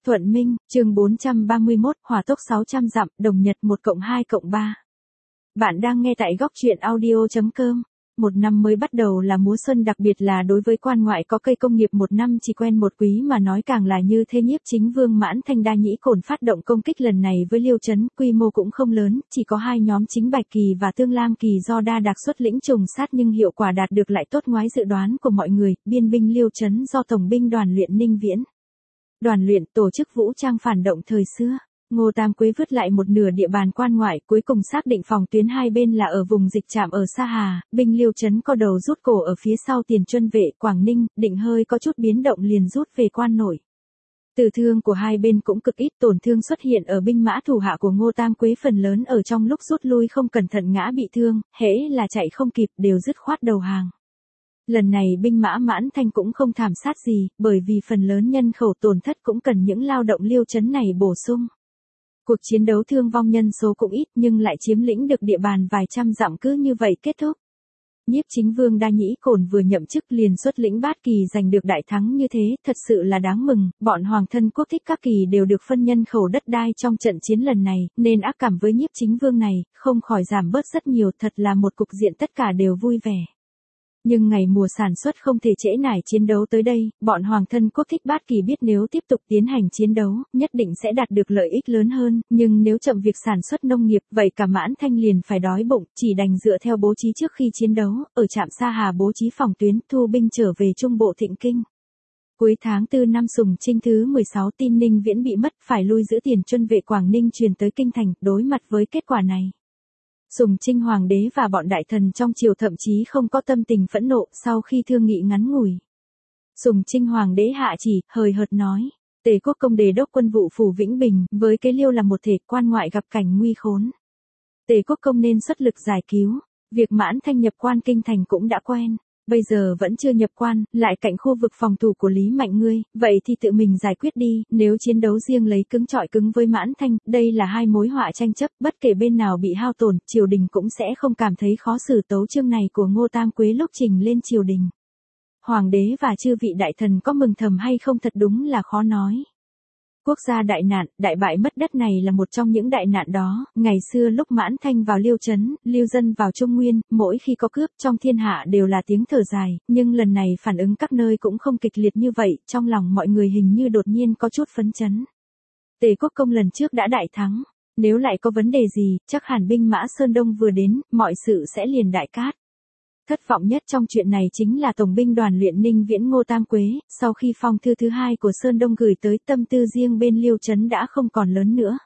Thuận Minh, chương 431, hỏa tốc 600 dặm, đồng nhật 1+2+3. Bạn đang nghe tại góc truyện audio.com. Một năm mới bắt đầu là mùa xuân, đặc biệt là đối với quan ngoại có cây công nghiệp một năm chỉ quen một quý mà nói càng là như thế. Nhiếp chính vương Mãn Thanh Đa Nhĩ Cổn phát động công kích lần này với Liêu Trấn, quy mô cũng không lớn, chỉ có hai nhóm chính Bạch Kỳ và Tương Lam Kỳ do Đa Đạc xuất lĩnh trùng sát, nhưng hiệu quả đạt được lại tốt ngoái dự đoán của mọi người. Biên binh Liêu Trấn do Tổng binh đoàn luyện Ninh Viễn đoàn luyện tổ chức vũ trang phản động thời xưa. Ngô Tam Quế vứt lại một nửa địa bàn quan ngoại, cuối cùng xác định phòng tuyến hai bên là ở vùng dịch trạm ở Sa Hà. Binh Liêu Trấn có đầu rút cổ ở phía sau Tiền Chuân vệ, Quảng Ninh, Định hơi có chút biến động liền rút về quan nội. Tử thương của hai bên cũng cực ít, tổn thương xuất hiện ở binh mã thủ hạ của Ngô Tam Quế phần lớn ở trong lúc rút lui không cẩn thận ngã bị thương, hễ là chạy không kịp đều dứt khoát đầu hàng. Lần này binh mã Mãn Thanh cũng không thảm sát gì, bởi vì phần lớn nhân khẩu tổn thất cũng cần những lao động Liêu Trấn này bổ sung. Cuộc chiến đấu thương vong nhân số cũng ít nhưng lại chiếm lĩnh được địa bàn vài trăm dặm, cứ như vậy kết thúc. Nhiếp chính vương Đa Nhĩ Cổn vừa nhậm chức liền xuất lĩnh Bát Kỳ giành được đại thắng như thế, thật sự là đáng mừng. Bọn hoàng thân quốc thích các kỳ đều được phân nhân khẩu đất đai trong trận chiến lần này, nên ác cảm với nhiếp chính vương này không khỏi giảm bớt rất nhiều, thật là một cục diện tất cả đều vui vẻ. Nhưng ngày mùa sản xuất không thể trễ nải chiến đấu tới đây, bọn hoàng thân quốc thích Bát Kỳ biết nếu tiếp tục tiến hành chiến đấu, nhất định sẽ đạt được lợi ích lớn hơn, nhưng nếu chậm việc sản xuất nông nghiệp, vậy cả Mãn Thanh liền phải đói bụng, chỉ đành dựa theo bố trí trước khi chiến đấu, ở trạm Sa Hà bố trí phòng tuyến, thu binh trở về trung bộ Thịnh Kinh. Cuối tháng 4 năm Sùng Trinh thứ 16, tin Ninh Viễn bị mất, phải lui giữ Tiền Chuân vệ Quảng Ninh truyền tới kinh thành. Đối mặt với kết quả này, Sùng Trinh hoàng đế và bọn đại thần trong triều thậm chí không có tâm tình phẫn nộ. Sau khi thương nghị ngắn ngủi, Sùng Trinh hoàng đế hạ chỉ, hời hợt nói: Tề Quốc Công đề đốc quân vụ phủ Vĩnh Bình, với cái Liêu là một thể, quan ngoại gặp cảnh nguy khốn. Tề Quốc Công nên xuất lực giải cứu. Việc Mãn Thanh nhập quan kinh thành cũng đã quen, bây giờ vẫn chưa nhập quan, lại cạnh khu vực phòng thủ của Lý Mạnh ngươi, vậy thì tự mình giải quyết đi. Nếu chiến đấu riêng lấy cứng chọi cứng với Mãn Thanh, đây là hai mối họa tranh chấp, bất kể bên nào bị hao tổn, triều đình cũng sẽ không cảm thấy khó xử. Tấu chương này của Ngô Tam Quế lúc trình lên triều đình, hoàng đế và chư vị đại thần có mừng thầm hay không thật đúng là khó nói. Quốc gia đại nạn, đại bại mất đất này là một trong những đại nạn đó. Ngày xưa lúc Mãn Thanh vào Liêu Trấn, Liêu dân vào Trung Nguyên, mỗi khi có cướp trong thiên hạ đều là tiếng thở dài, nhưng lần này phản ứng các nơi cũng không kịch liệt như vậy, trong lòng mọi người hình như đột nhiên có chút phấn chấn. Tề Quốc Công lần trước đã đại thắng, nếu lại có vấn đề gì, chắc hẳn binh mã Sơn Đông vừa đến, mọi sự sẽ liền đại cát. Thất vọng nhất trong chuyện này chính là Tổng binh đoàn luyện Ninh Viễn Ngô Tam Quế, sau khi phong thư thứ hai của Sơn Đông gửi tới, tâm tư riêng bên Liêu Trấn đã không còn lớn nữa.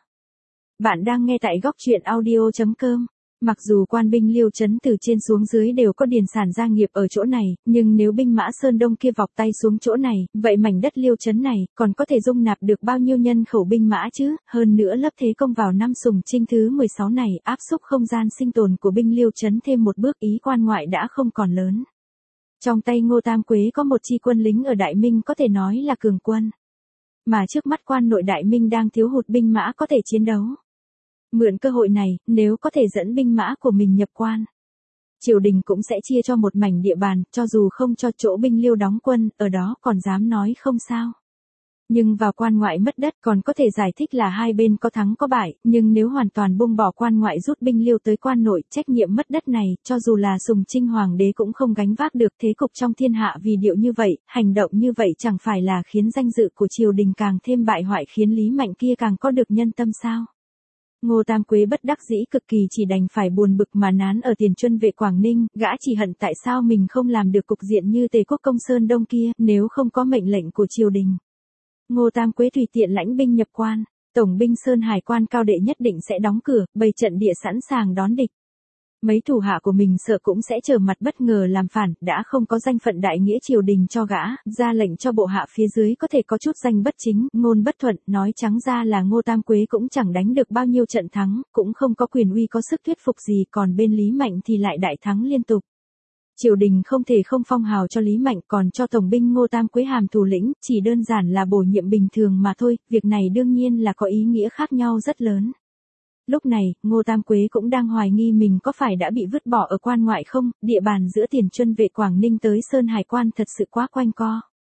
Bạn đang nghe tại góc truyện audio.com. Mặc dù quan binh Liêu Trấn từ trên xuống dưới đều có điền sản gia nghiệp ở chỗ này, nhưng nếu binh mã Sơn Đông kia vọc tay xuống chỗ này, vậy mảnh đất Liêu Trấn này còn có thể dung nạp được bao nhiêu nhân khẩu binh mã chứ? Hơn nữa lấp thế công vào năm Sùng Trinh thứ 16 này, áp xúc không gian sinh tồn của binh Liêu Trấn thêm một bước, ý quan ngoại đã không còn lớn. Trong tay Ngô Tam Quế có một chi quân lính ở Đại Minh có thể nói là cường quân, mà trước mắt quan nội Đại Minh đang thiếu hụt binh mã có thể chiến đấu. Mượn cơ hội này, nếu có thể dẫn binh mã của mình nhập quan, triều đình cũng sẽ chia cho một mảnh địa bàn, cho dù không cho chỗ binh Liêu đóng quân, ở đó còn dám nói không sao. Nhưng vào quan ngoại mất đất còn có thể giải thích là hai bên có thắng có bại, nhưng nếu hoàn toàn buông bỏ quan ngoại rút binh Liêu tới quan nội, trách nhiệm mất đất này, cho dù là Sùng Trinh hoàng đế cũng không gánh vác được. Thế cục trong thiên hạ vì điệu như vậy, hành động như vậy chẳng phải là khiến danh dự của triều đình càng thêm bại hoại, khiến Lý Mạnh kia càng có được nhân tâm sao? Ngô Tam Quế bất đắc dĩ cực kỳ, chỉ đành phải buồn bực mà nán ở Tiền Chuân vệ Quảng Ninh. Gã chỉ hận tại sao mình không làm được cục diện như Tề Quốc Công Sơn Đông kia, nếu không có mệnh lệnh của triều đình, Ngô Tam Quế tùy tiện lãnh binh nhập quan, tổng binh Sơn Hải quan cao đệ nhất định sẽ đóng cửa, bày trận địa sẵn sàng đón địch. Mấy thủ hạ của mình sợ cũng sẽ trở mặt bất ngờ làm phản, đã không có danh phận đại nghĩa triều đình cho gã, ra lệnh cho bộ hạ phía dưới có thể có chút danh bất chính, ngôn bất thuận, nói trắng ra là Ngô Tam Quế cũng chẳng đánh được bao nhiêu trận thắng, cũng không có quyền uy có sức thuyết phục gì, còn bên Lý Mạnh thì lại đại thắng liên tục. Triều đình không thể không phong hào cho Lý Mạnh, còn cho tổng binh Ngô Tam Quế hàm thủ lĩnh, chỉ đơn giản là bổ nhiệm bình thường mà thôi, việc này đương nhiên là có ý nghĩa khác nhau rất lớn. Lúc này, Ngô Tam Quế cũng đang hoài nghi mình có phải đã bị vứt bỏ ở quan ngoại không, địa bàn giữa Tiền Chuân vệ Quảng Ninh tới Sơn Hải quan thật sự quá quanh co.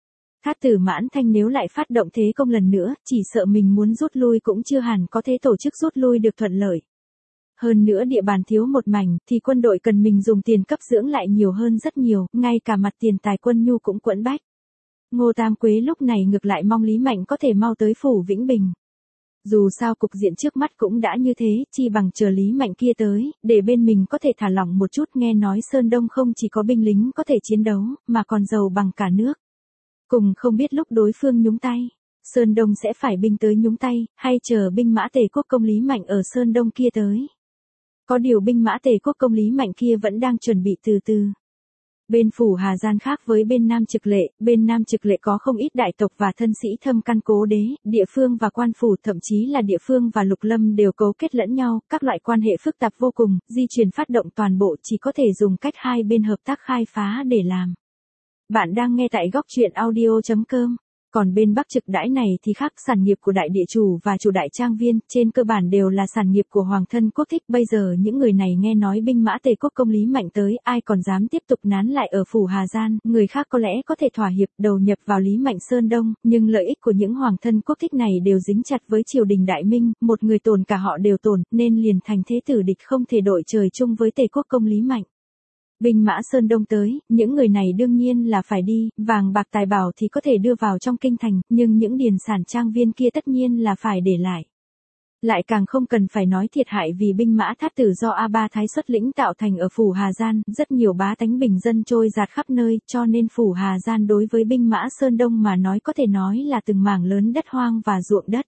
Thát tử Mãn Thanh nếu lại phát động thế công lần nữa, chỉ sợ mình muốn rút lui cũng chưa hẳn có thể tổ chức rút lui được thuận lợi. Hơn nữa địa bàn thiếu một mảnh, thì quân đội cần mình dùng tiền cấp dưỡng lại nhiều hơn rất nhiều, ngay cả mặt tiền tài quân nhu cũng quẫn bách. Ngô Tam Quế lúc này ngược lại mong Lý Mạnh có thể mau tới phủ Vĩnh Bình. Dù sao cục diện trước mắt cũng đã như thế, chi bằng chờ Lý Mạnh kia tới, để bên mình có thể thả lỏng một chút. Nghe nói Sơn Đông không chỉ có binh lính có thể chiến đấu, mà còn giàu bằng cả nước. Cùng không biết lúc đối phương nhúng tay, Sơn Đông sẽ phải binh tới nhúng tay, hay chờ binh mã Tề Quốc công Lý Mạnh ở Sơn Đông kia tới. Có điều binh mã Tề Quốc công Lý Mạnh kia vẫn đang chuẩn bị từ từ. Bên phủ Hà Giang khác với bên Nam Trực Lệ, bên Nam Trực Lệ có không ít đại tộc và thân sĩ thâm căn cố đế, địa phương và quan phủ, thậm chí là địa phương và lục lâm đều cấu kết lẫn nhau, các loại quan hệ phức tạp vô cùng, di chuyển phát động toàn bộ chỉ có thể dùng cách hai bên hợp tác khai phá để làm. Bạn đang nghe tại góc truyện audio.com. Còn bên Bắc Trực Đãi này thì khác, sản nghiệp của đại địa chủ và chủ đại trang viên, trên cơ bản đều là sản nghiệp của hoàng thân quốc thích. Bây giờ những người này nghe nói binh mã Tề Quốc công Lý Mạnh tới, ai còn dám tiếp tục nán lại ở phủ Hà Giang, người khác có lẽ có thể thỏa hiệp đầu nhập vào Lý Mạnh Sơn Đông, nhưng lợi ích của những hoàng thân quốc thích này đều dính chặt với triều đình Đại Minh, một người tổn cả họ đều tổn, nên liền thành thế tử địch không thể đội trời chung với Tề Quốc công Lý Mạnh. Binh mã Sơn Đông tới, những người này đương nhiên là phải đi, vàng bạc tài bảo thì có thể đưa vào trong kinh thành, nhưng những điền sản trang viên kia tất nhiên là phải để lại. Lại càng không cần phải nói thiệt hại vì binh mã Thát tử do A Ba Thái xuất lĩnh tạo thành ở phủ Hà Giang, rất nhiều bá tánh bình dân trôi dạt khắp nơi, cho nên phủ Hà Giang đối với binh mã Sơn Đông mà nói có thể nói là từng mảng lớn đất hoang và ruộng đất.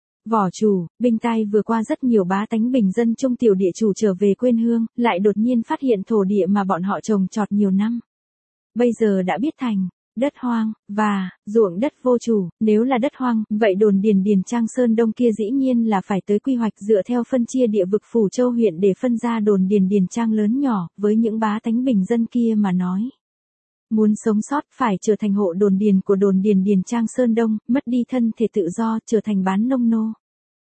Võ chủ, binh tai vừa qua rất nhiều bá tánh bình dân trung tiểu địa chủ trở về quê hương, lại đột nhiên phát hiện thổ địa mà bọn họ trồng trọt nhiều năm. Bây giờ đã biết thành đất hoang, và ruộng đất vô chủ. Nếu là đất hoang, vậy đồn Điền Trang Sơn Đông kia dĩ nhiên là phải tới quy hoạch dựa theo phân chia địa vực phủ châu huyện để phân ra đồn Điền Trang lớn nhỏ. Với những bá tánh bình dân kia mà nói, muốn sống sót phải trở thành hộ đồn điền của đồn Điền Trang Sơn Đông, mất đi thân thể tự do, trở thành bán nông nô.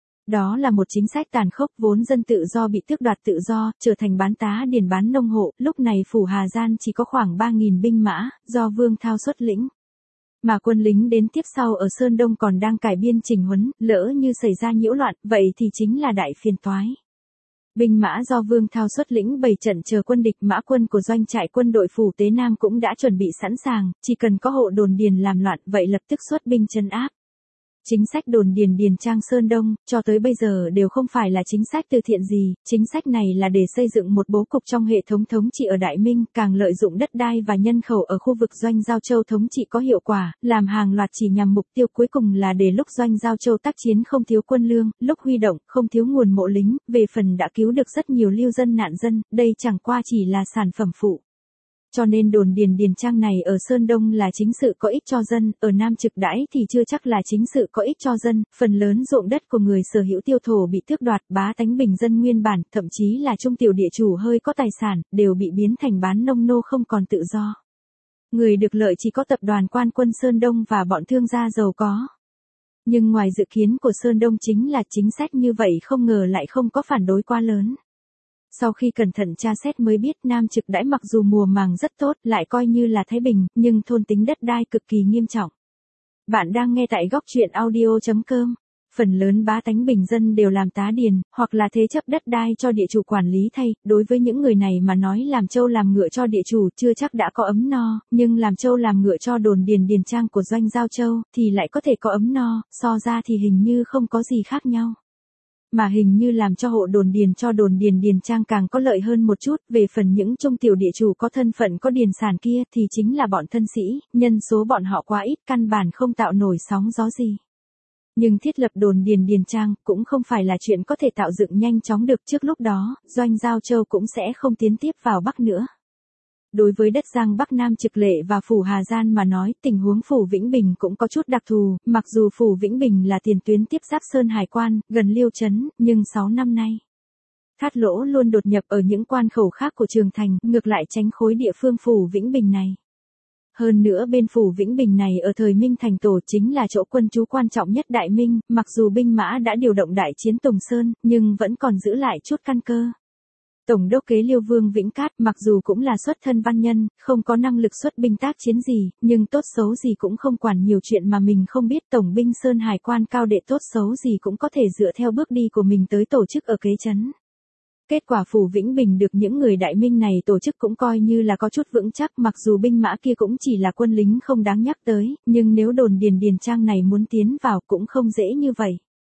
Đó là một chính sách tàn khốc, vốn dân tự do bị tước đoạt tự do, trở thành bán tá điền bán nông hộ. Lúc này phủ Hà Giang chỉ có khoảng 3.000 binh mã, do Vương Thao xuất lĩnh. Mà quân lính đến tiếp sau ở Sơn Đông còn đang cải biên chỉnh huấn, lỡ như xảy ra nhiễu loạn, vậy thì chính là đại phiền toái. Binh mã do Vương Thao xuất lĩnh bày trận chờ quân địch, mã quân của doanh trại quân đội phủ Tế Nam cũng đã chuẩn bị sẵn sàng, chỉ cần có hộ đồn điền làm loạn, vậy lập tức xuất binh trấn áp. Chính sách đồn Điền Trang Sơn Đông, cho tới bây giờ đều không phải là chính sách từ thiện gì, chính sách này là để xây dựng một bố cục trong hệ thống thống trị ở Đại Minh, càng lợi dụng đất đai và nhân khẩu ở khu vực Doanh Giao Châu thống trị có hiệu quả, làm hàng loạt chỉ nhằm mục tiêu cuối cùng là để lúc Doanh Giao Châu tác chiến không thiếu quân lương, lúc huy động không thiếu nguồn mộ lính, về phần đã cứu được rất nhiều lưu dân nạn dân, đây chẳng qua chỉ là sản phẩm phụ. Cho nên đồn Điền Trang này ở Sơn Đông là chính sự có ích cho dân, ở Nam Trực Đãi thì chưa chắc là chính sự có ích cho dân, phần lớn ruộng đất của người sở hữu tiêu thổ bị tước đoạt, bá tánh bình dân nguyên bản, thậm chí là trung tiểu địa chủ hơi có tài sản, đều bị biến thành bán nông nô không còn tự do. Người được lợi chỉ có tập đoàn Quan Quân Sơn Đông và bọn thương gia giàu có. Nhưng ngoài dự kiến của Sơn Đông chính là chính sách như vậy không ngờ lại không có phản đối quá lớn. Sau khi cẩn thận tra xét mới biết Nam Trực Đãi mặc dù mùa màng rất tốt, lại coi như là Thái Bình, nhưng thôn tính đất đai cực kỳ nghiêm trọng. Bạn đang nghe tại góc truyện audio.com. Phần lớn bá tánh bình dân đều làm tá điền, hoặc là thế chấp đất đai cho địa chủ quản lý thay. Đối với những người này mà nói làm trâu làm ngựa cho địa chủ chưa chắc đã có ấm no, nhưng làm trâu làm ngựa cho đồn Điền Trang của Doanh Giao Châu, thì lại có thể có ấm no, so ra thì hình như không có gì khác nhau. Mà hình như làm cho hộ đồn điền cho đồn Điền Trang càng có lợi hơn một chút, về phần những trung tiểu địa chủ có thân phận có điền sản kia thì chính là bọn thân sĩ, nhân số bọn họ quá ít căn bản không tạo nổi sóng gió gì. Nhưng thiết lập đồn Điền Trang cũng không phải là chuyện có thể tạo dựng nhanh chóng được, trước lúc đó, Doanh Giao Châu cũng sẽ không tiến tiếp vào Bắc nữa. Đối với đất Giang Bắc Nam Trực Lệ và phủ Hà Giang mà nói, tình huống phủ Vĩnh Bình cũng có chút đặc thù, mặc dù phủ Vĩnh Bình là tiền tuyến tiếp giáp Sơn Hải Quan, gần Liêu Trấn, nhưng 6 năm nay, Thát Lỗ luôn đột nhập ở những quan khẩu khác của Trường Thành, ngược lại tránh khối địa phương phủ Vĩnh Bình này. Hơn nữa bên phủ Vĩnh Bình này ở thời Minh Thành Tổ chính là chỗ quân trú quan trọng nhất Đại Minh, mặc dù binh mã đã điều động đại chiến Tùng Sơn, nhưng vẫn còn giữ lại chút căn cơ. Tổng đốc kế Liêu Vương Vĩnh Cát mặc dù cũng là xuất thân văn nhân, không có năng lực xuất binh tác chiến gì, nhưng tốt xấu gì cũng không quản nhiều chuyện mà mình không biết. Tổng binh Sơn Hải quan cao đệ tốt xấu gì cũng có thể dựa theo bước đi của mình tới tổ chức ở kế trấn. Kết quả phủ Vĩnh Bình được những người đại minh này tổ chức cũng coi như là có chút vững chắc, mặc dù binh mã kia cũng chỉ là quân lính không đáng nhắc tới, nhưng nếu đồn Điền Trang này muốn tiến vào cũng không dễ như vậy.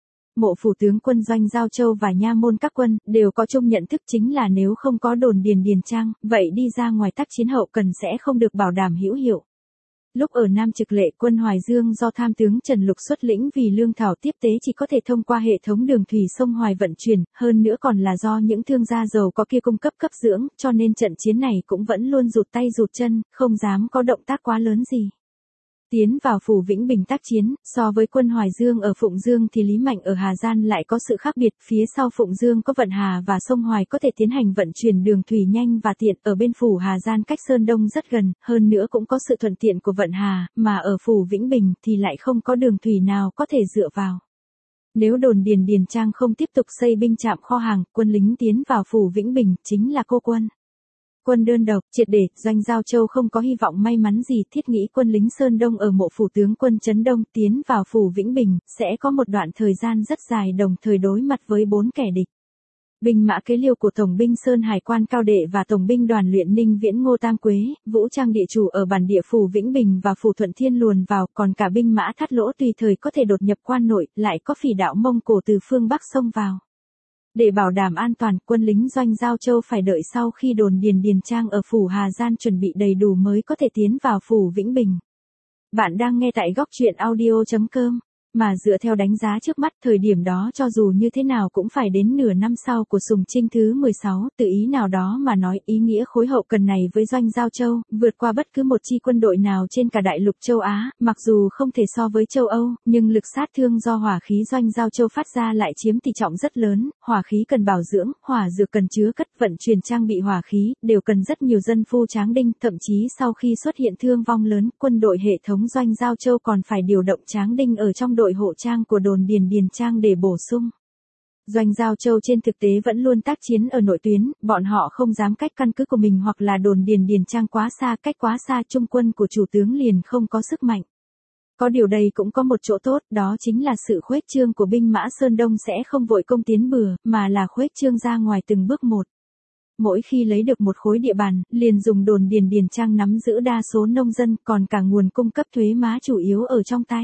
Mộ phủ tướng quân Doanh Giao Châu và nha môn các quân đều có chung nhận thức, chính là nếu không có đồn Điền Trang, vậy đi ra ngoài tác chiến hậu cần sẽ không được bảo đảm hữu hiệu. Lúc ở Nam Trực Lệ, quân Hoài Dương do tham tướng Trần Lục xuất lĩnh vì lương thảo tiếp tế chỉ có thể thông qua hệ thống đường thủy sông Hoài vận chuyển, hơn nữa còn là do những thương gia giàu có kia cung cấp cấp dưỡng, cho nên trận chiến này cũng vẫn luôn rụt tay rụt chân, không dám có động tác quá lớn gì. Tiến vào phủ Vĩnh Bình tác chiến, so với quân Hoài Dương ở Phụng Dương thì Lý Mạnh ở Hà Giang lại có sự khác biệt, phía sau Phụng Dương có vận hà và sông Hoài có thể tiến hành vận chuyển đường thủy nhanh và tiện, ở bên phủ Hà Giang cách Sơn Đông rất gần, hơn nữa cũng có sự thuận tiện của vận hà, mà ở phủ Vĩnh Bình thì lại không có đường thủy nào có thể dựa vào. Nếu đồn Điền Trang không tiếp tục xây binh trạm kho hàng, quân lính tiến vào phủ Vĩnh Bình chính là cô quân. Quân đơn độc, triệt để, Doanh Giao Châu không có hy vọng may mắn gì, thiết nghĩ quân lính Sơn Đông ở mộ phủ tướng quân Trấn Đông tiến vào phủ Vĩnh Bình, sẽ có một đoạn thời gian rất dài đồng thời đối mặt với 4 kẻ địch. Binh mã kế Liêu của Tổng binh Sơn Hải quan cao đệ và Tổng binh đoàn luyện Ninh Viễn Ngô Tam Quế, vũ trang địa chủ ở bản địa phủ Vĩnh Bình và phủ Thuận Thiên luồn vào, còn cả binh mã Thắt Lỗ tùy thời có thể đột nhập quan nội, lại có phỉ đạo Mông Cổ từ phương Bắc xông vào. Để bảo đảm an toàn, quân lính Doanh Giao Châu phải đợi sau khi đồn Điền Trang ở phủ Hà Giang chuẩn bị đầy đủ mới có thể tiến vào phủ Vĩnh Bình. Bạn đang nghe tại góc truyện audio.com. Mà dựa theo đánh giá trước mắt, thời điểm đó cho dù như thế nào cũng phải đến nửa năm sau của Sùng Trinh thứ 16, tự ý nào đó mà nói, ý nghĩa khối hậu cần này với Doanh Giao Châu, vượt qua bất cứ một chi quân đội nào trên cả đại lục châu Á, mặc dù không thể so với châu Âu, nhưng lực sát thương do hỏa khí Doanh Giao Châu phát ra lại chiếm tỷ trọng rất lớn, hỏa khí cần bảo dưỡng, hỏa dược cần chứa cất, vận chuyển trang bị hỏa khí, đều cần rất nhiều dân phu tráng đinh, thậm chí sau khi xuất hiện thương vong lớn, quân đội hệ thống Doanh Giao Châu còn phải điều động tráng đinh ở trong đội hộ trang của đồn Điền Trang để bổ sung. Doanh Giao Châu trên thực tế vẫn luôn tác chiến ở nội tuyến, bọn họ không dám cách căn cứ của mình hoặc là đồn Điền Trang quá xa, cách quá xa trung quân của chủ tướng liền không có sức mạnh. Có điều đây cũng có một chỗ tốt, đó chính là sự khuếch trương của binh mã Sơn Đông sẽ không vội công tiến bừa, mà là khuếch trương ra ngoài từng bước một. Mỗi khi lấy được một khối địa bàn, liền dùng đồn Điền Trang nắm giữ đa số nông dân, còn cả nguồn cung cấp thuế má chủ yếu ở trong tay.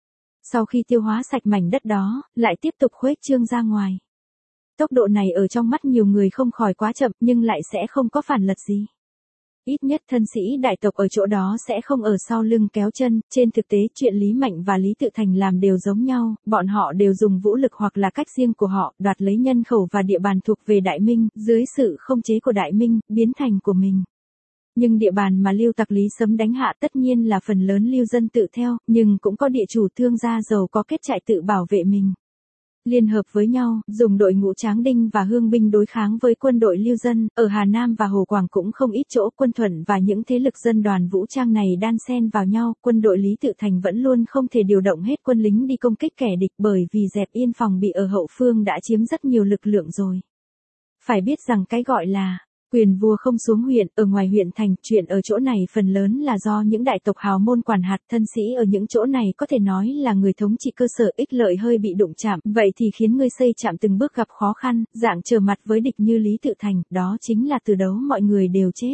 Sau khi tiêu hóa sạch mảnh đất đó, lại tiếp tục khuếch trương ra ngoài. Tốc độ này ở trong mắt nhiều người không khỏi quá chậm, nhưng lại sẽ không có phản lật gì. Ít nhất thân sĩ đại tộc ở chỗ đó sẽ không ở sau lưng kéo chân, trên thực tế chuyện Lý Mạnh và Lý Tự Thành làm đều giống nhau, bọn họ đều dùng vũ lực hoặc là cách riêng của họ, đoạt lấy nhân khẩu và địa bàn thuộc về Đại Minh, dưới sự không chế của Đại Minh, biến thành của mình. Nhưng địa bàn mà Lưu Tặc Lý Sấm đánh hạ tất nhiên là phần lớn lưu dân tự theo, nhưng cũng có địa chủ thương gia giàu có kết trại tự bảo vệ mình. Liên hợp với nhau, dùng đội ngũ tráng đinh và hương binh đối kháng với quân đội lưu dân, ở Hà Nam và Hồ Quảng cũng không ít chỗ quân Thuận và những thế lực dân đoàn vũ trang này đan xen vào nhau, quân đội Lý Tự Thành vẫn luôn không thể điều động hết quân lính đi công kích kẻ địch bởi vì dẹp yên phòng bị ở hậu phương đã chiếm rất nhiều lực lượng rồi. Phải biết rằng cái gọi là quyền vua không xuống huyện, ở ngoài huyện thành, chuyện ở chỗ này phần lớn là do những đại tộc hào môn quản hạt, thân sĩ ở những chỗ này có thể nói là người thống trị cơ sở, ích lợi hơi bị đụng chạm, vậy thì khiến người xây chạm từng bước gặp khó khăn, dạng trở mặt với địch như Lý Tự Thành, đó chính là từ đấu mọi người đều chết.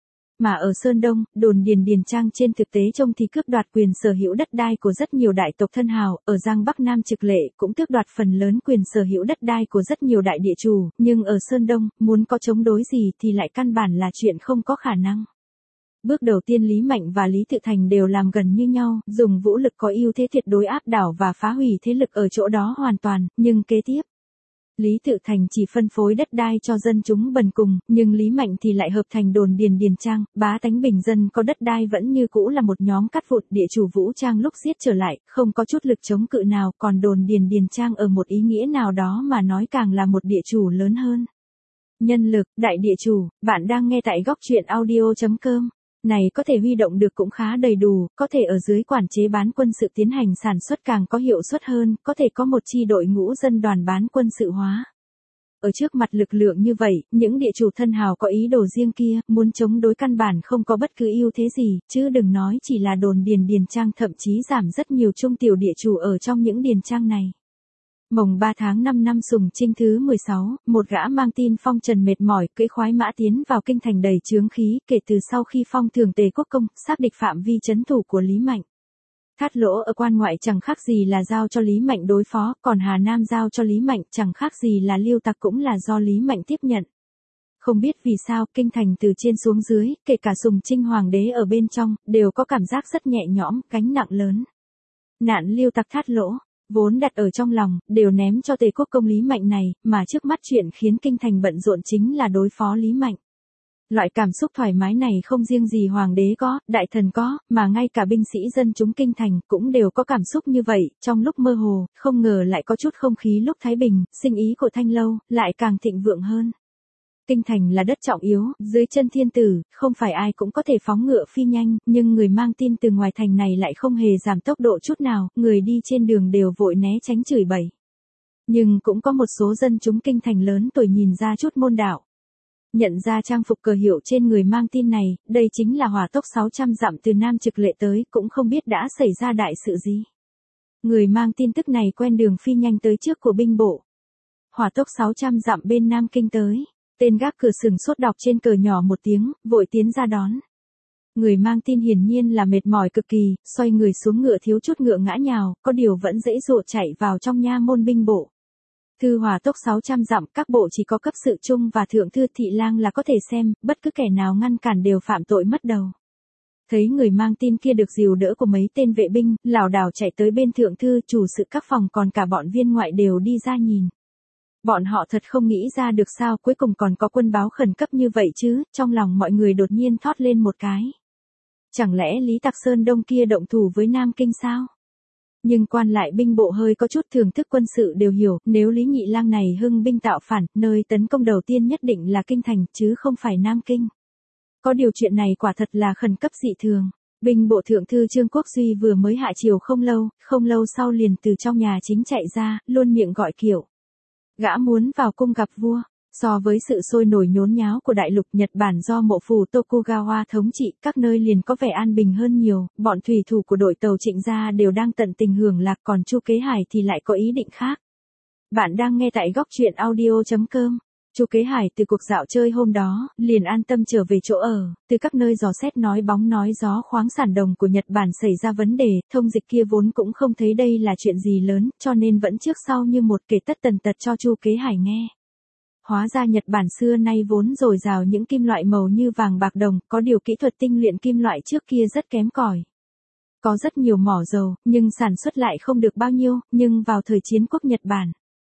Mà ở Sơn Đông, đồn Điền Trang trên thực tế trông thì cướp đoạt quyền sở hữu đất đai của rất nhiều đại tộc thân hào, ở Giang Bắc Nam Trực Lệ cũng tước đoạt phần lớn quyền sở hữu đất đai của rất nhiều đại địa chủ, nhưng ở Sơn Đông, muốn có chống đối gì thì lại căn bản là chuyện không có khả năng. Bước đầu tiên Lý Mạnh và Lý Tự Thành đều làm gần như nhau, dùng vũ lực có ưu thế tuyệt đối áp đảo và phá hủy thế lực ở chỗ đó hoàn toàn, nhưng kế tiếp Lý Tự Thành chỉ phân phối đất đai cho dân chúng bần cùng, nhưng Lý Mạnh thì lại hợp thành đồn Điền Trang, bá tánh bình dân có đất đai vẫn như cũ là một nhóm cắt vụt, địa chủ vũ trang lúc giết trở lại, không có chút lực chống cự nào, còn đồn Điền Trang ở một ý nghĩa nào đó mà nói càng là một địa chủ lớn hơn. Nhân lực, đại địa chủ, bạn đang nghe tại góc truyện audio.com. Này có thể huy động được cũng khá đầy đủ, có thể ở dưới quản chế bán quân sự tiến hành sản xuất càng có hiệu suất hơn, có thể có một chi đội ngũ dân đoàn bán quân sự hóa. ở trước mặt lực lượng như vậy, những địa chủ thân hào có ý đồ riêng kia, muốn chống đối căn bản không có bất cứ ưu thế gì, chứ đừng nói chỉ là đồn điền trang, thậm chí giảm rất nhiều trung tiểu địa chủ ở trong những điền trang này. Mồng 3 tháng 5 năm Sùng Trinh thứ 16, một gã mang tin phong trần mệt mỏi, cưỡi khoái mã tiến vào kinh thành đầy chướng khí, kể từ sau khi phong thường Tề Quốc Công, xác định phạm vi trấn thủ của Lý Mạnh. Thát Lỗ ở quan ngoại chẳng khác gì là giao cho Lý Mạnh đối phó, còn Hà Nam giao cho Lý Mạnh chẳng khác gì là Liêu Tặc cũng là do Lý Mạnh tiếp nhận. Không biết vì sao, kinh thành từ trên xuống dưới, kể cả Sùng Trinh hoàng đế ở bên trong, đều có cảm giác rất nhẹ nhõm, gánh nặng lớn. Nạn Liêu Tặc Thát Lỗ, vốn đặt ở trong lòng, đều ném cho Tề Quốc Công Lý Mạnh này, mà trước mắt chuyện khiến kinh thành bận rộn chính là đối phó Lý Mạnh. Loại cảm xúc thoải mái này không riêng gì hoàng đế có, đại thần có, mà ngay cả binh sĩ dân chúng kinh thành cũng đều có cảm xúc như vậy, trong lúc mơ hồ, không ngờ lại có chút không khí lúc thái bình, sinh ý của Thanh Lâu, lại càng thịnh vượng hơn. Kinh thành là đất trọng yếu, dưới chân thiên tử, không phải ai cũng có thể phóng ngựa phi nhanh, nhưng người mang tin từ ngoài thành này lại không hề giảm tốc độ chút nào, người đi trên đường đều vội né tránh chửi bậy. Nhưng cũng có một số dân chúng kinh thành lớn tuổi nhìn ra chút môn đạo. Nhận ra trang phục cờ hiệu trên người mang tin này, đây chính là hỏa tốc 600 dặm từ Nam Trực Lệ tới, cũng không biết đã xảy ra đại sự gì. Người mang tin tức này quen đường phi nhanh tới trước của binh bộ. Hỏa tốc 600 dặm bên Nam Kinh tới. Tên gác cửa sừng sốt đọc trên cờ nhỏ một tiếng, vội tiến ra đón. Người mang tin hiển nhiên là mệt mỏi cực kỳ, xoay người xuống ngựa thiếu chút ngựa ngã nhào, có điều vẫn dễ dụa chạy vào trong nha môn binh bộ. Thư hỏa tốc 600 dặm, các bộ chỉ có cấp sự trung và thượng thư thị lang là có thể xem, bất cứ kẻ nào ngăn cản đều phạm tội mất đầu. Thấy người mang tin kia được dìu đỡ của mấy tên vệ binh, lảo đảo chạy tới bên thượng thư, chủ sự các phòng còn cả bọn viên ngoại đều đi ra nhìn. Bọn họ thật không nghĩ ra được sao cuối cùng còn có quân báo khẩn cấp như vậy chứ, trong lòng mọi người đột nhiên thót lên một cái. Chẳng lẽ Lý Tặc Sơn Đông kia động thủ với Nam Kinh sao? Nhưng quan lại binh bộ hơi có chút thưởng thức quân sự đều hiểu, nếu Lý Nhị Lang này hưng binh tạo phản, nơi tấn công đầu tiên nhất định là Kinh Thành, chứ không phải Nam Kinh. Có điều chuyện này quả thật là khẩn cấp dị thường. Binh bộ thượng thư Trương Quốc Duy vừa mới hạ triều không lâu sau liền từ trong nhà chính chạy ra, luôn miệng gọi kiểu. Gã muốn vào cung gặp vua. So với sự sôi nổi nhốn nháo của đại lục Nhật Bản do mộ phù Tokugawa thống trị, các nơi liền có vẻ an bình hơn nhiều, bọn thủy thủ của đội tàu Trịnh gia đều đang tận tình hưởng lạc, còn Chu Kế Hải thì lại có ý định khác. Bạn đang nghe tại góc truyện audio.com. Chu Kế Hải từ cuộc dạo chơi hôm đó, liền an tâm trở về chỗ ở, từ các nơi dò xét nói bóng nói gió khoáng sản đồng của Nhật Bản xảy ra vấn đề, thông dịch kia vốn cũng không thấy đây là chuyện gì lớn, cho nên vẫn trước sau như một kể tất tần tật cho Chu Kế Hải nghe. Hóa ra Nhật Bản xưa nay vốn dồi dào những kim loại màu như vàng bạc đồng, có điều kỹ thuật tinh luyện kim loại trước kia rất kém cỏi. Có rất nhiều mỏ dầu, nhưng sản xuất lại không được bao nhiêu, nhưng vào thời chiến quốc Nhật Bản.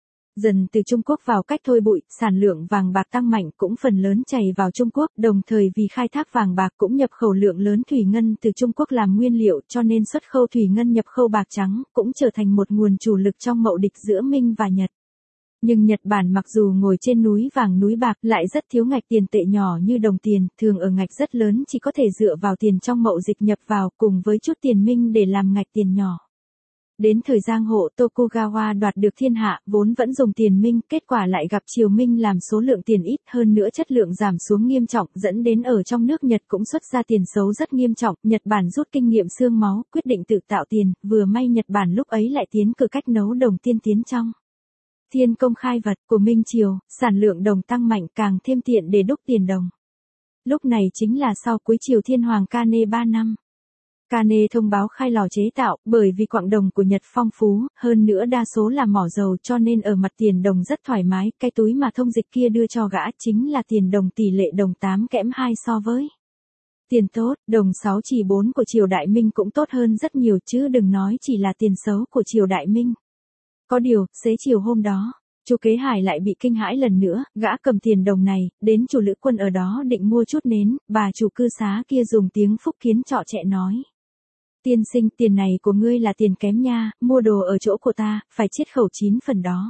Dần từ Trung Quốc vào cách thôi bụi, sản lượng vàng bạc tăng mạnh cũng phần lớn chảy vào Trung Quốc, đồng thời vì khai thác vàng bạc cũng nhập khẩu lượng lớn thủy ngân từ Trung Quốc làm nguyên liệu, cho nên xuất khẩu thủy ngân nhập khẩu bạc trắng, cũng trở thành một nguồn chủ lực trong mậu địch giữa Minh và Nhật. Nhưng Nhật Bản mặc dù ngồi trên núi vàng núi bạc lại rất thiếu ngạch tiền tệ nhỏ như đồng tiền, thường ở ngạch rất lớn chỉ có thể dựa vào tiền trong mậu dịch nhập vào cùng với chút tiền minh để làm ngạch tiền nhỏ. Đến thời Giang Hộ Tokugawa đoạt được thiên hạ, vốn vẫn dùng tiền minh, kết quả lại gặp triều Minh làm số lượng tiền ít hơn nữa chất lượng giảm xuống nghiêm trọng, dẫn đến ở trong nước Nhật cũng xuất ra tiền xấu rất nghiêm trọng. Nhật Bản rút kinh nghiệm xương máu, quyết định tự tạo tiền, vừa may Nhật Bản lúc ấy lại tiến cử cách nấu đồng tiên tiến trong Thiên công khai vật của Minh Triều, sản lượng đồng tăng mạnh càng thêm tiện để đúc tiền đồng. Lúc này chính là sau cuối triều Thiên Hoàng Kane 3 năm. Kane thông báo khai lò chế tạo, bởi vì quặng đồng của Nhật phong phú, hơn nữa đa số là mỏ dầu cho nên ở mặt tiền đồng rất thoải mái, cái túi mà thông dịch kia đưa cho gã chính là tiền đồng tỷ lệ đồng 8:2 so với tiền tốt, đồng 6:4 của triều Đại Minh cũng tốt hơn rất nhiều chứ đừng nói chỉ là tiền xấu của triều Đại Minh. Có điều, xế chiều hôm đó, Chu Kế Hải lại bị kinh hãi lần nữa, gã cầm tiền đồng này, đến chủ lữ quân ở đó định mua chút nến, bà chủ cư xá kia dùng tiếng Phúc Kiến trọ trẻ nói. Tiên sinh, tiền này của ngươi là tiền kém nha, mua đồ ở chỗ của ta, phải chiết khẩu 9 phần đó.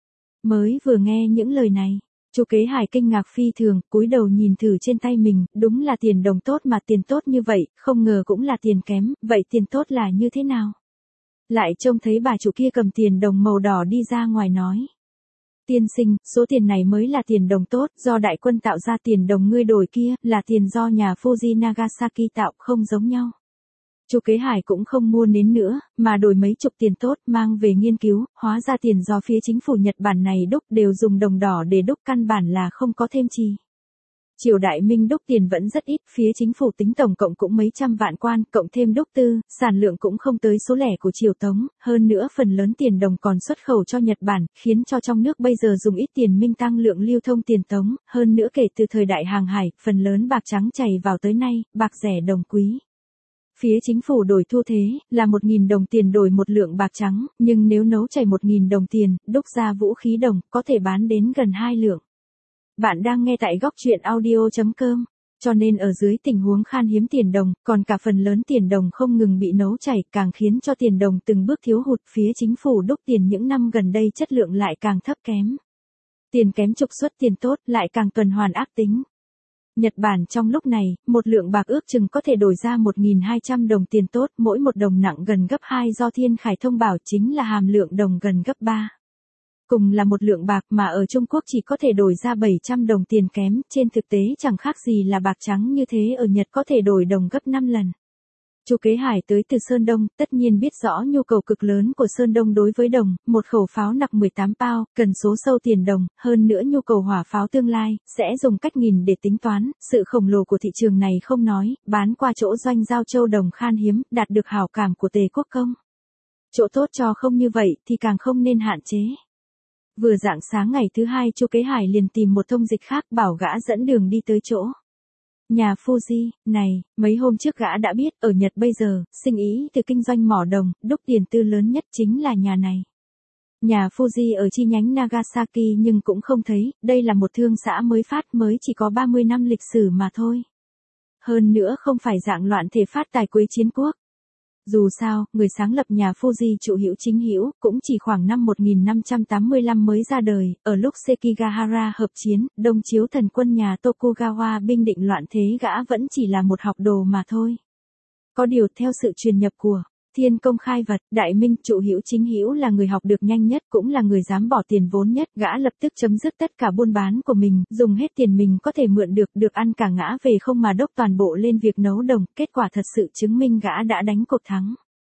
Mới vừa nghe những lời này, Chu Kế Hải kinh ngạc phi thường, cúi đầu nhìn thử trên tay mình, đúng là tiền đồng tốt mà tiền tốt như vậy, không ngờ cũng là tiền kém, vậy tiền tốt là như thế nào? Lại trông thấy bà chủ kia cầm tiền đồng màu đỏ đi ra ngoài nói. Tiên sinh, số tiền này mới là tiền đồng tốt, do đại quân tạo ra, tiền đồng ngươi đổi kia, là tiền do nhà Fuji Nagasaki tạo, không giống nhau. Chu Kế Hải cũng không mua nến nữa, mà đổi mấy chục tiền tốt mang về nghiên cứu, hóa ra tiền do phía chính phủ Nhật Bản này đúc đều dùng đồng đỏ để đúc, căn bản là không có thêm chi. Triều Đại Minh đúc tiền vẫn rất ít, phía chính phủ tính tổng cộng cũng mấy trăm vạn quan, cộng thêm đúc tư, sản lượng cũng không tới số lẻ của Triều Tống, hơn nữa phần lớn tiền đồng còn xuất khẩu cho Nhật Bản, khiến cho trong nước bây giờ dùng ít tiền Minh tăng lượng lưu thông tiền Tống, hơn nữa kể từ thời đại hàng hải, phần lớn bạc trắng chảy vào tới nay, bạc rẻ đồng quý. Phía chính phủ đổi thu thế, là 1.000 đồng tiền đổi một lượng bạc trắng, nhưng nếu nấu chảy 1.000 đồng tiền, đúc ra vũ khí đồng, có thể bán đến gần 2 lượng. Bạn đang nghe tại góc truyện audio.com, cho nên ở dưới tình huống khan hiếm tiền đồng, còn cả phần lớn tiền đồng không ngừng bị nấu chảy, càng khiến cho tiền đồng từng bước thiếu hụt, phía chính phủ đúc tiền những năm gần đây chất lượng lại càng thấp kém. Tiền kém trục xuất tiền tốt, lại càng tuần hoàn ác tính. Nhật Bản trong lúc này, một lượng bạc ước chừng có thể đổi ra 1.200 đồng tiền tốt, mỗi một đồng nặng gần gấp 2 do Thiên Khải thông bảo chính là hàm lượng đồng gần gấp 3. Cùng là một lượng bạc mà ở Trung Quốc chỉ có thể đổi ra 700 đồng tiền kém, trên thực tế chẳng khác gì là bạc trắng như thế ở Nhật có thể đổi đồng gấp 5 lần. Chu Kế Hải tới từ Sơn Đông, tất nhiên biết rõ nhu cầu cực lớn của Sơn Đông đối với đồng, một khẩu pháo nặng 18 bao, cần số sâu tiền đồng, hơn nữa nhu cầu hỏa pháo tương lai, sẽ dùng cách nghìn để tính toán, sự khổng lồ của thị trường này không nói, bán qua chỗ doanh giao châu đồng khan hiếm, đạt được hảo cảm của Tề Quốc Công. Chỗ tốt cho không như vậy thì càng không nên hạn chế. Vừa rạng sáng ngày thứ hai Chu Kế Hải liền tìm một thông dịch khác bảo gã dẫn đường đi tới chỗ. Nhà Fuji, này, mấy hôm trước gã đã biết, ở Nhật bây giờ, sinh ý từ kinh doanh mỏ đồng, đúc tiền tư lớn nhất chính là nhà này. Nhà Fuji ở chi nhánh Nagasaki nhưng cũng không thấy, đây là một thương xã mới phát mới chỉ có 30 năm lịch sử mà thôi. Hơn nữa không phải dạng loạn thể phát tài cuối chiến quốc. Dù sao, người sáng lập nhà Fuji Trụ Hữu Chính Hữu cũng chỉ khoảng năm 1585 mới ra đời, ở lúc Sekigahara hợp chiến, Đông Chiếu thần quân nhà Tokugawa binh định loạn thế gã vẫn chỉ là một học đồ mà thôi. Có điều theo sự truyền nhập của Thiên Công khai vật, Đại Minh Trụ Hữu Chính Hữu là người học được nhanh nhất cũng là người dám bỏ tiền vốn nhất, gã lập tức chấm dứt tất cả buôn bán của mình, dùng hết tiền mình có thể mượn được ăn cả ngã về không mà đốc toàn bộ lên việc nấu đồng, kết quả thật sự chứng minh gã đã đánh cuộc thắng.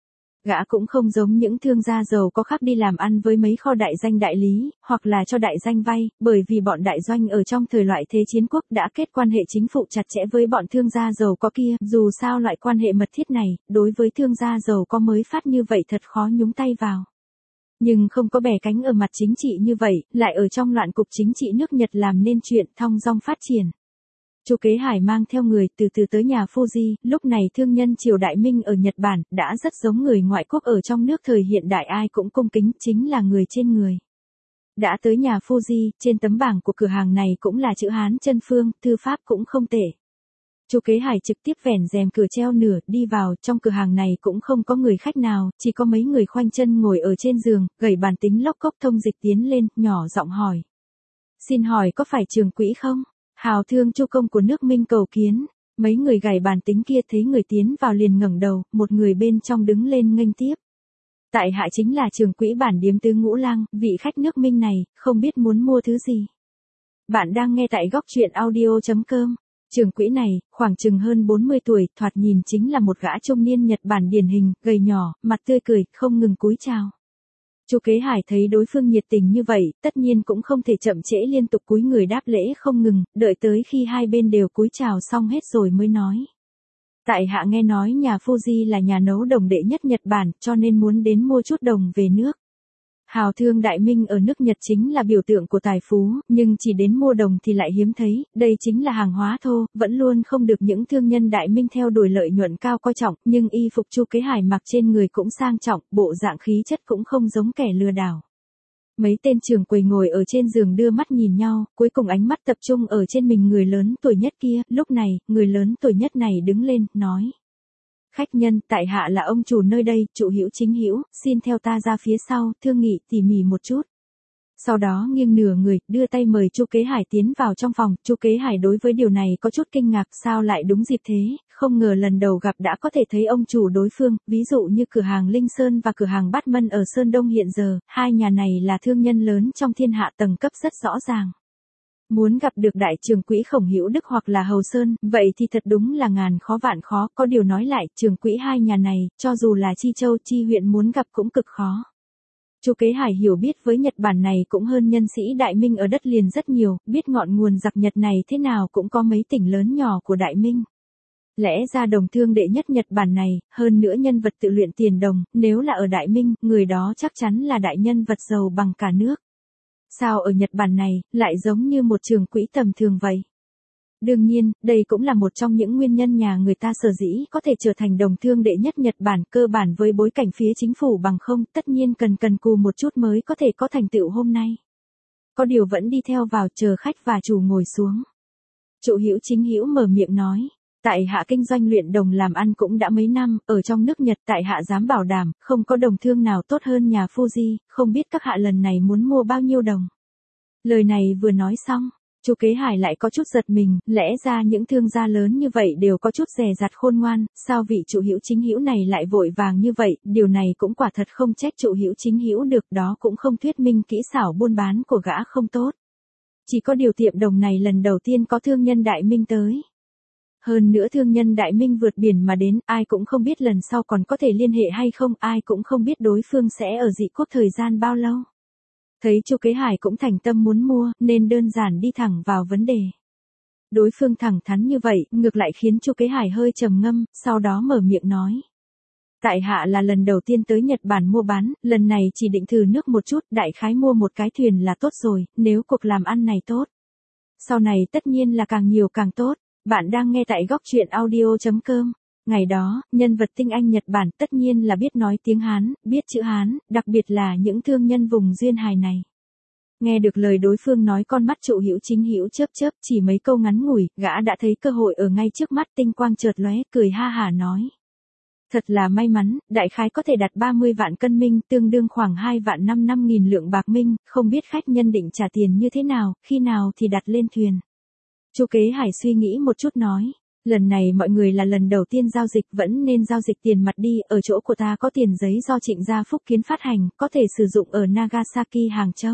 Gã cũng không giống những thương gia giàu có khác đi làm ăn với mấy kho đại danh đại lý, hoặc là cho đại danh vay, bởi vì bọn đại doanh ở trong thời loại thế chiến quốc đã kết quan hệ chính phủ chặt chẽ với bọn thương gia giàu có kia, dù sao loại quan hệ mật thiết này, đối với thương gia giàu có mới phát như vậy thật khó nhúng tay vào. Nhưng không có bè cánh ở mặt chính trị như vậy, lại ở trong loạn cục chính trị nước Nhật làm nên chuyện thong dong phát triển. Chu Kế Hải mang theo người từ từ tới nhà Fuji, lúc này thương nhân triều Đại Minh ở Nhật Bản đã rất giống người ngoại quốc ở trong nước thời hiện đại ai cũng cung kính, chính là người trên người. Đã tới nhà Fuji, trên tấm bảng của cửa hàng này cũng là chữ Hán chân phương, thư pháp cũng không tệ. Chu Kế Hải trực tiếp vẻn rèm cửa treo nửa, đi vào, trong cửa hàng này cũng không có người khách nào, chỉ có mấy người khoanh chân ngồi ở trên giường, gẩy bàn tính lốc cốc thông dịch tiến lên, nhỏ giọng hỏi. Xin hỏi có phải Trường Quỹ không? Hào thương Chu công của nước Minh cầu kiến. Mấy người gảy bàn tính kia thấy người tiến vào liền ngẩng đầu, một người bên trong đứng lên nghênh tiếp. Tại hạ chính là Trường Quỹ bản điếm Tứ Ngũ Lang, vị khách nước Minh này, không biết muốn mua thứ gì. Bạn đang nghe tại góc truyện audio.com. Trường Quỹ này, khoảng chừng hơn 40 tuổi, thoạt nhìn chính là một gã trung niên Nhật Bản điển hình, gầy nhỏ, mặt tươi cười, không ngừng cúi chào. Chu Kế Hải thấy đối phương nhiệt tình như vậy, tất nhiên cũng không thể chậm trễ liên tục cúi người đáp lễ không ngừng, đợi tới khi hai bên đều cúi chào xong hết rồi mới nói. Tại hạ nghe nói nhà Fuji là nhà nấu đồng đệ nhất Nhật Bản, cho nên muốn đến mua chút đồng về nước. Hào thương Đại Minh ở nước Nhật chính là biểu tượng của tài phú, nhưng chỉ đến mua đồng thì lại hiếm thấy, đây chính là hàng hóa thô, vẫn luôn không được những thương nhân Đại Minh theo đuổi lợi nhuận cao coi trọng, nhưng y phục Chu Kế Hải mặc trên người cũng sang trọng, bộ dạng khí chất cũng không giống kẻ lừa đảo. Mấy tên trưởng quầy ngồi ở trên giường đưa mắt nhìn nhau, cuối cùng ánh mắt tập trung ở trên mình người lớn tuổi nhất kia, lúc này, người lớn tuổi nhất này đứng lên, nói. Khách nhân, tại hạ là ông chủ nơi đây, Trụ Hữu Chính Hữu, xin theo ta ra phía sau, thương nghị tỉ mỉ một chút. Sau đó nghiêng nửa người, đưa tay mời Chu Kế Hải tiến vào trong phòng. Chu Kế Hải đối với điều này có chút kinh ngạc, sao lại đúng dịp thế, không ngờ lần đầu gặp đã có thể thấy ông chủ đối phương, ví dụ như cửa hàng Linh Sơn và cửa hàng Bát Mân ở Sơn Đông hiện giờ, hai nhà này là thương nhân lớn trong thiên hạ, tầng cấp rất rõ ràng. Muốn gặp được đại trưởng quỹ Khổng Hữu Đức hoặc là Hầu Sơn, vậy thì thật đúng là ngàn khó vạn khó, có điều nói lại, trưởng quỹ hai nhà này, cho dù là Chi Châu Chi huyện muốn gặp cũng cực khó. Chu Kế Hải hiểu biết với Nhật Bản này cũng hơn nhân sĩ Đại Minh ở đất liền rất nhiều, biết ngọn nguồn giặc Nhật này thế nào cũng có mấy tỉnh lớn nhỏ của Đại Minh. Lẽ ra đồng thương đệ nhất Nhật Bản này, hơn nữa nhân vật tự luyện tiền đồng, nếu là ở Đại Minh, người đó chắc chắn là đại nhân vật giàu bằng cả nước. Sao ở Nhật Bản này, lại giống như một trưởng quỹ tầm thường vậy? Đương nhiên, đây cũng là một trong những nguyên nhân nhà người ta sở dĩ có thể trở thành đồng thương đệ nhất Nhật Bản, cơ bản với bối cảnh phía chính phủ bằng không, tất nhiên cần cù một chút mới có thể có thành tựu hôm nay. Có điều vẫn đi theo vào chờ khách và chủ ngồi xuống. Trụ Hữu Chính Hữu mở miệng nói. Tại hạ kinh doanh luyện đồng làm ăn cũng đã mấy năm, ở trong nước Nhật tại hạ dám bảo đảm, không có đồng thương nào tốt hơn nhà Fuji, không biết các hạ lần này muốn mua bao nhiêu đồng. Lời này vừa nói xong, Chu Kế Hải lại có chút giật mình, lẽ ra những thương gia lớn như vậy đều có chút dè dặt khôn ngoan, sao vị Trụ Hữu Chính Hữu này lại vội vàng như vậy, điều này cũng quả thật không trách Trụ Hữu Chính Hữu được, đó cũng không thuyết minh kỹ xảo buôn bán của gã không tốt. Chỉ có điều tiệm đồng này lần đầu tiên có thương nhân Đại Minh tới. Hơn nữa thương nhân Đại Minh vượt biển mà đến, ai cũng không biết lần sau còn có thể liên hệ hay không, ai cũng không biết đối phương sẽ ở Dị Quốc thời gian bao lâu. Thấy Chu Kế Hải cũng thành tâm muốn mua, nên đơn giản đi thẳng vào vấn đề. Đối phương thẳng thắn như vậy, ngược lại khiến Chu Kế Hải hơi trầm ngâm, sau đó mở miệng nói. Tại hạ là lần đầu tiên tới Nhật Bản mua bán, lần này chỉ định thử nước một chút, đại khái mua một cái thuyền là tốt rồi, nếu cuộc làm ăn này tốt. Sau này tất nhiên là càng nhiều càng tốt. Bạn đang nghe tại góc truyện audio.com. Ngày đó, nhân vật tinh anh Nhật Bản tất nhiên là biết nói tiếng Hán, biết chữ Hán, đặc biệt là những thương nhân vùng duyên hải này. Nghe được lời đối phương nói, con mắt Trụ Hữu Chính Hữu chớp chớp, chỉ mấy câu ngắn ngủi, gã đã thấy cơ hội ở ngay trước mắt, tinh quang chợt lóe, cười ha hả nói. Thật là may mắn, đại khái có thể đặt 30 vạn cân minh, tương đương khoảng 2 vạn 5 nghìn lượng bạc minh, không biết khách nhân định trả tiền như thế nào, khi nào thì đặt lên thuyền. Chu Kế Hải suy nghĩ một chút nói, lần này mọi người là lần đầu tiên giao dịch, vẫn nên giao dịch tiền mặt đi, ở chỗ của ta có tiền giấy do Trịnh gia Phúc Kiến phát hành, có thể sử dụng ở Nagasaki, Hàng Châu,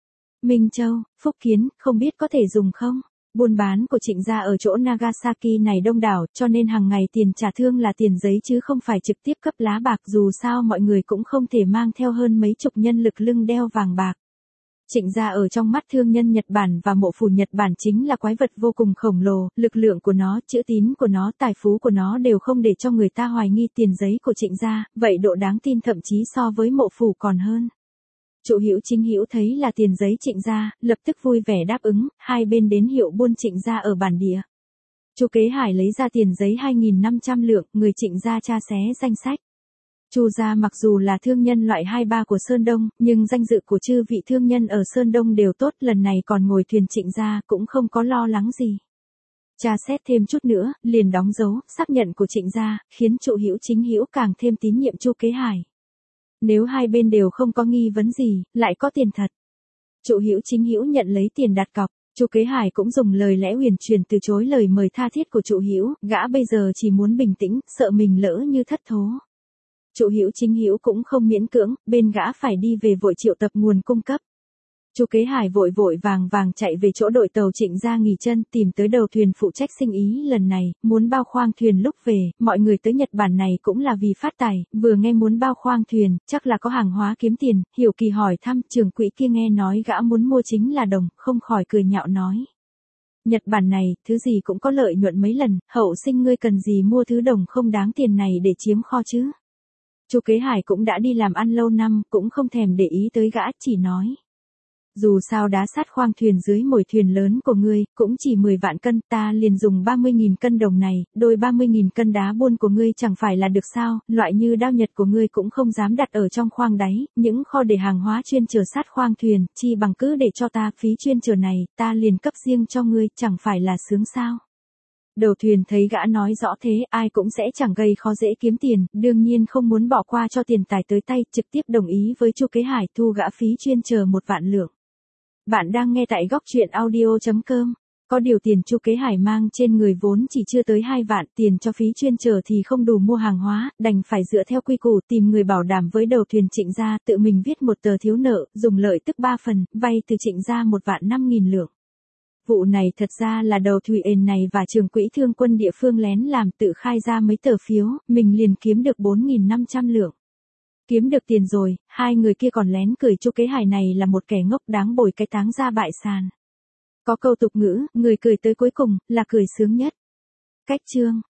Minh Châu, Phúc Kiến, không biết có thể dùng không? Buôn bán của Trịnh gia ở chỗ Nagasaki này đông đảo, cho nên hàng ngày tiền trả thương là tiền giấy chứ không phải trực tiếp cấp lá bạc, dù sao mọi người cũng không thể mang theo hơn mấy chục nhân lực lưng đeo vàng bạc. Trịnh gia ở trong mắt thương nhân Nhật Bản và mộ phủ Nhật Bản chính là quái vật vô cùng khổng lồ, lực lượng của nó, chữ tín của nó, tài phú của nó đều không để cho người ta hoài nghi tiền giấy của Trịnh gia, vậy độ đáng tin thậm chí so với mộ phủ còn hơn. Trụ Hữu Chính Hữu thấy là tiền giấy Trịnh gia, lập tức vui vẻ đáp ứng, hai bên đến hiệu buôn Trịnh gia ở bản địa. Chu Kế Hải lấy ra tiền giấy 2.500 lượng, người Trịnh gia tra xé danh sách. Chu gia mặc dù là thương nhân loại 2-3 của Sơn Đông, nhưng danh dự của chư vị thương nhân ở Sơn Đông đều tốt, lần này còn ngồi thuyền Trịnh gia cũng không có lo lắng gì. Tra xét thêm chút nữa, liền đóng dấu, xác nhận của Trịnh gia, khiến Trụ Hữu Chính Hữu càng thêm tín nhiệm Chu Kế Hải. Nếu hai bên đều không có nghi vấn gì, lại có tiền thật. Trụ Hữu Chính Hữu nhận lấy tiền đặt cọc, Chu Kế Hải cũng dùng lời lẽ huyền truyền từ chối lời mời tha thiết của Trụ Hữu, gã bây giờ chỉ muốn bình tĩnh, sợ mình lỡ như thất thố. Trụ Hữu Chính Hữu cũng không miễn cưỡng, bên gã phải đi về vội triệu tập nguồn cung cấp. Chu Kế Hải vội vàng chạy về chỗ đội tàu Trịnh gia nghỉ chân, tìm tới đầu thuyền phụ trách sinh ý lần này, muốn bao khoang thuyền lúc về, mọi người tới Nhật Bản này cũng là vì phát tài, vừa nghe muốn bao khoang thuyền, chắc là có hàng hóa kiếm tiền, hiểu kỳ hỏi thăm, trưởng quỹ kia nghe nói gã muốn mua chính là đồng, không khỏi cười nhạo nói. Nhật Bản này, thứ gì cũng có lợi nhuận mấy lần, hậu sinh ngươi cần gì mua thứ đồng không đáng tiền này để chiếm kho chứ. Chu Kế Hải cũng đã đi làm ăn lâu năm, cũng không thèm để ý tới gã, chỉ nói. Dù sao đá sát khoang thuyền dưới mồi thuyền lớn của ngươi, cũng chỉ 10 vạn cân, ta liền dùng 30.000 cân đồng này, đôi 30.000 cân đá buôn của ngươi chẳng phải là được sao, loại như đao nhật của ngươi cũng không dám đặt ở trong khoang đáy, những kho để hàng hóa chuyên chở sát khoang thuyền, chi bằng cứ để cho ta phí chuyên chở này, ta liền cấp riêng cho ngươi, chẳng phải là sướng sao. Đầu thuyền thấy gã nói rõ thế, ai cũng sẽ chẳng gây khó dễ kiếm tiền, đương nhiên không muốn bỏ qua cho tiền tài tới tay, trực tiếp đồng ý với Chu Kế Hải thu gã phí chuyên chở 1 vạn lượng. Bạn đang nghe tại góc truyện audio.com. Có điều tiền Chu Kế Hải mang trên người vốn chỉ chưa tới 2 vạn, tiền cho phí chuyên chở thì không đủ mua hàng hóa, đành phải dựa theo quy củ tìm người bảo đảm với đầu thuyền Trịnh gia, tự mình viết một tờ thiếu nợ, dùng lợi tức 3 phần, vay từ Trịnh gia 1.500.000 lượng. Vụ này thật ra là đầu thuyền này và trường quỹ thương quân địa phương lén làm, tự khai ra mấy tờ phiếu, mình liền kiếm được 4.500 lượng. Kiếm được tiền rồi, hai người kia còn lén cười Chu Kế Hải này là một kẻ ngốc đáng bồi cái táng ra bại sản. Có câu tục ngữ, người cười tới cuối cùng, là cười sướng nhất. Cách chương.